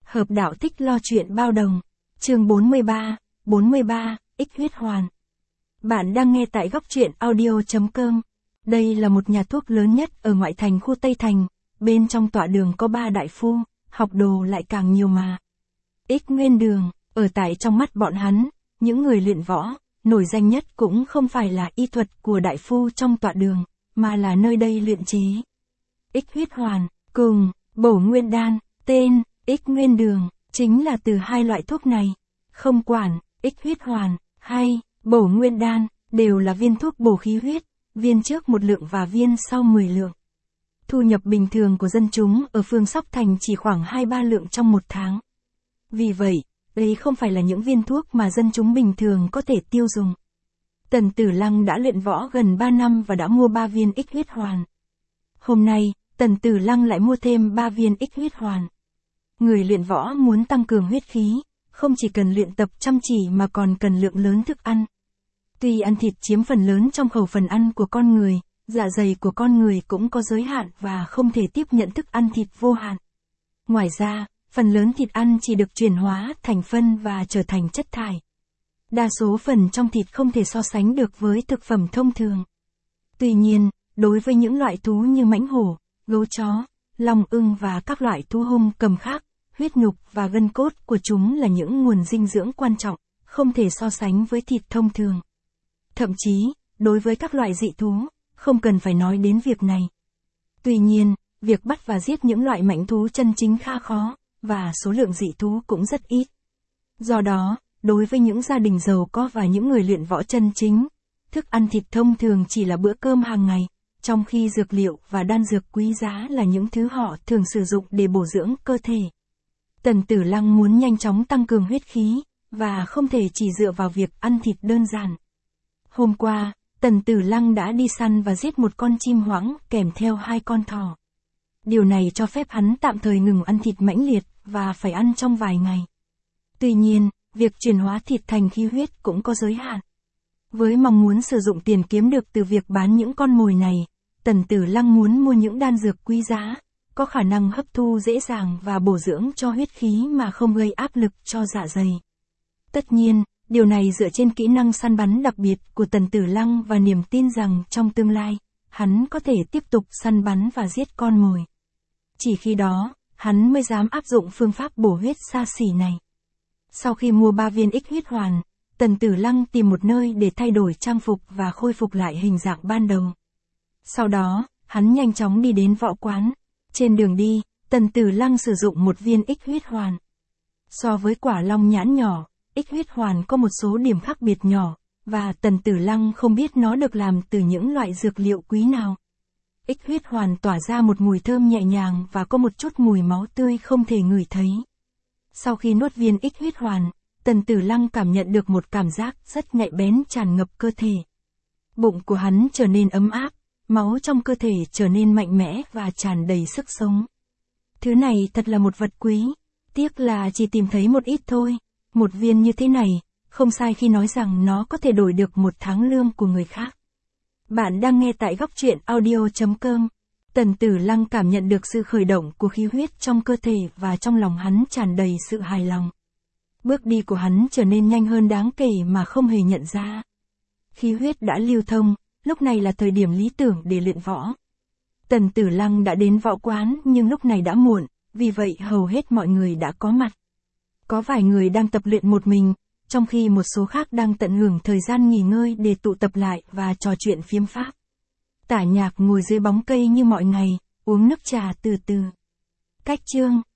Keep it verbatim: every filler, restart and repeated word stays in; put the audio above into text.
Hợp đạo thích lo chuyện bao đồng. Chương bốn mươi ba, bốn mươi ba, X huyết hoàn. Bạn đang nghe tại góc truyện audio chấm com. Đây là một nhà thuốc lớn nhất ở ngoại thành khu Tây Thành, bên trong tọa đường có ba đại phu, học đồ lại càng nhiều mà. X Nguyên Đường, ở tại trong mắt bọn hắn, những người luyện võ, nổi danh nhất cũng không phải là y thuật của đại phu trong tọa đường, mà là nơi đây luyện chế. X huyết hoàn, cùng, bổ nguyên đan, tên, X Nguyên Đường, chính là từ hai loại thuốc này. Không quản, X huyết hoàn, hay, bổ nguyên đan, đều là viên thuốc bổ khí huyết, viên trước một lượng và viên sau mười lượng. Thu nhập bình thường của dân chúng ở phường Sóc Thành chỉ khoảng hai ba lượng trong một tháng. Vì vậy, đây không phải là những viên thuốc mà dân chúng bình thường có thể tiêu dùng. Tần Tử Lăng đã luyện võ gần ba năm và đã mua ba viên X huyết hoàn. Hôm nay, Tần Tử Lăng lại mua thêm ba viên X huyết hoàn. Người luyện võ muốn tăng cường huyết khí, không chỉ cần luyện tập chăm chỉ mà còn cần lượng lớn thức ăn. Tuy ăn thịt chiếm phần lớn trong khẩu phần ăn của con người, dạ dày của con người cũng có giới hạn và không thể tiếp nhận thức ăn thịt vô hạn. Ngoài ra, phần lớn thịt ăn chỉ được chuyển hóa thành phân và trở thành chất thải. Đa số phần trong thịt không thể so sánh được với thực phẩm thông thường. Tuy nhiên, đối với những loại thú như mãnh hổ, gấu chó, long ưng và các loại thú hung cầm khác, huyết nhục và gân cốt của chúng là những nguồn dinh dưỡng quan trọng, không thể so sánh với thịt thông thường. Thậm chí, đối với các loại dị thú, không cần phải nói đến việc này. Tuy nhiên, việc bắt và giết những loại mãnh thú chân chính khá khó, và số lượng dị thú cũng rất ít. Do đó, đối với những gia đình giàu có và những người luyện võ chân chính, thức ăn thịt thông thường chỉ là bữa cơm hàng ngày, trong khi dược liệu và đan dược quý giá là những thứ họ thường sử dụng để bổ dưỡng cơ thể. Tần Tử Lăng muốn nhanh chóng tăng cường huyết khí, và không thể chỉ dựa vào việc ăn thịt đơn giản. Hôm qua, Tần Tử Lăng đã đi săn và giết một con chim hoãng kèm theo hai con thỏ. Điều này cho phép hắn tạm thời ngừng ăn thịt mãnh liệt và phải ăn trong vài ngày. Tuy nhiên, việc chuyển hóa thịt thành khí huyết cũng có giới hạn. Với mong muốn sử dụng tiền kiếm được từ việc bán những con mồi này, Tần Tử Lăng muốn mua những đan dược quý giá, có khả năng hấp thu dễ dàng và bổ dưỡng cho huyết khí mà không gây áp lực cho dạ dày. Tất nhiên, điều này dựa trên kỹ năng săn bắn đặc biệt của Tần Tử Lăng và niềm tin rằng trong tương lai, hắn có thể tiếp tục săn bắn và giết con mồi. Chỉ khi đó, hắn mới dám áp dụng phương pháp bổ huyết xa xỉ này. Sau khi mua ba viên X huyết hoàn, Tần Tử Lăng tìm một nơi để thay đổi trang phục và khôi phục lại hình dạng ban đầu. Sau đó, hắn nhanh chóng đi đến võ quán. Trên đường đi, Tần Tử Lăng sử dụng một viên X huyết hoàn. So với quả long nhãn nhỏ, X huyết hoàn có một số điểm khác biệt nhỏ, và Tần Tử Lăng không biết nó được làm từ những loại dược liệu quý nào. X huyết hoàn tỏa ra một mùi thơm nhẹ nhàng và có một chút mùi máu tươi không thể ngửi thấy. Sau khi nuốt viên X huyết hoàn, Tần Tử Lăng cảm nhận được một cảm giác rất nhạy bén tràn ngập cơ thể. Bụng của hắn trở nên ấm áp, máu trong cơ thể trở nên mạnh mẽ và tràn đầy sức sống. Thứ này thật là một vật quý, tiếc là chỉ tìm thấy một ít thôi. Một viên như thế này, không sai khi nói rằng nó có thể đổi được một tháng lương của người khác. Bạn đang nghe tại góc truyện audio chấm com. Tần Tử Lăng cảm nhận được sự khởi động của khí huyết trong cơ thể và trong lòng hắn tràn đầy sự hài lòng. Bước đi của hắn trở nên nhanh hơn đáng kể mà không hề nhận ra. Khí huyết đã lưu thông, lúc này là thời điểm lý tưởng để luyện võ. Tần Tử Lăng đã đến võ quán nhưng lúc này đã muộn, vì vậy hầu hết mọi người đã có mặt. Có vài người đang tập luyện một mình, trong khi một số khác đang tận hưởng thời gian nghỉ ngơi để tụ tập lại và trò chuyện phiếm pháp. Tả Nhạc ngồi dưới bóng cây như mọi ngày, uống nước trà từ từ. Cách chương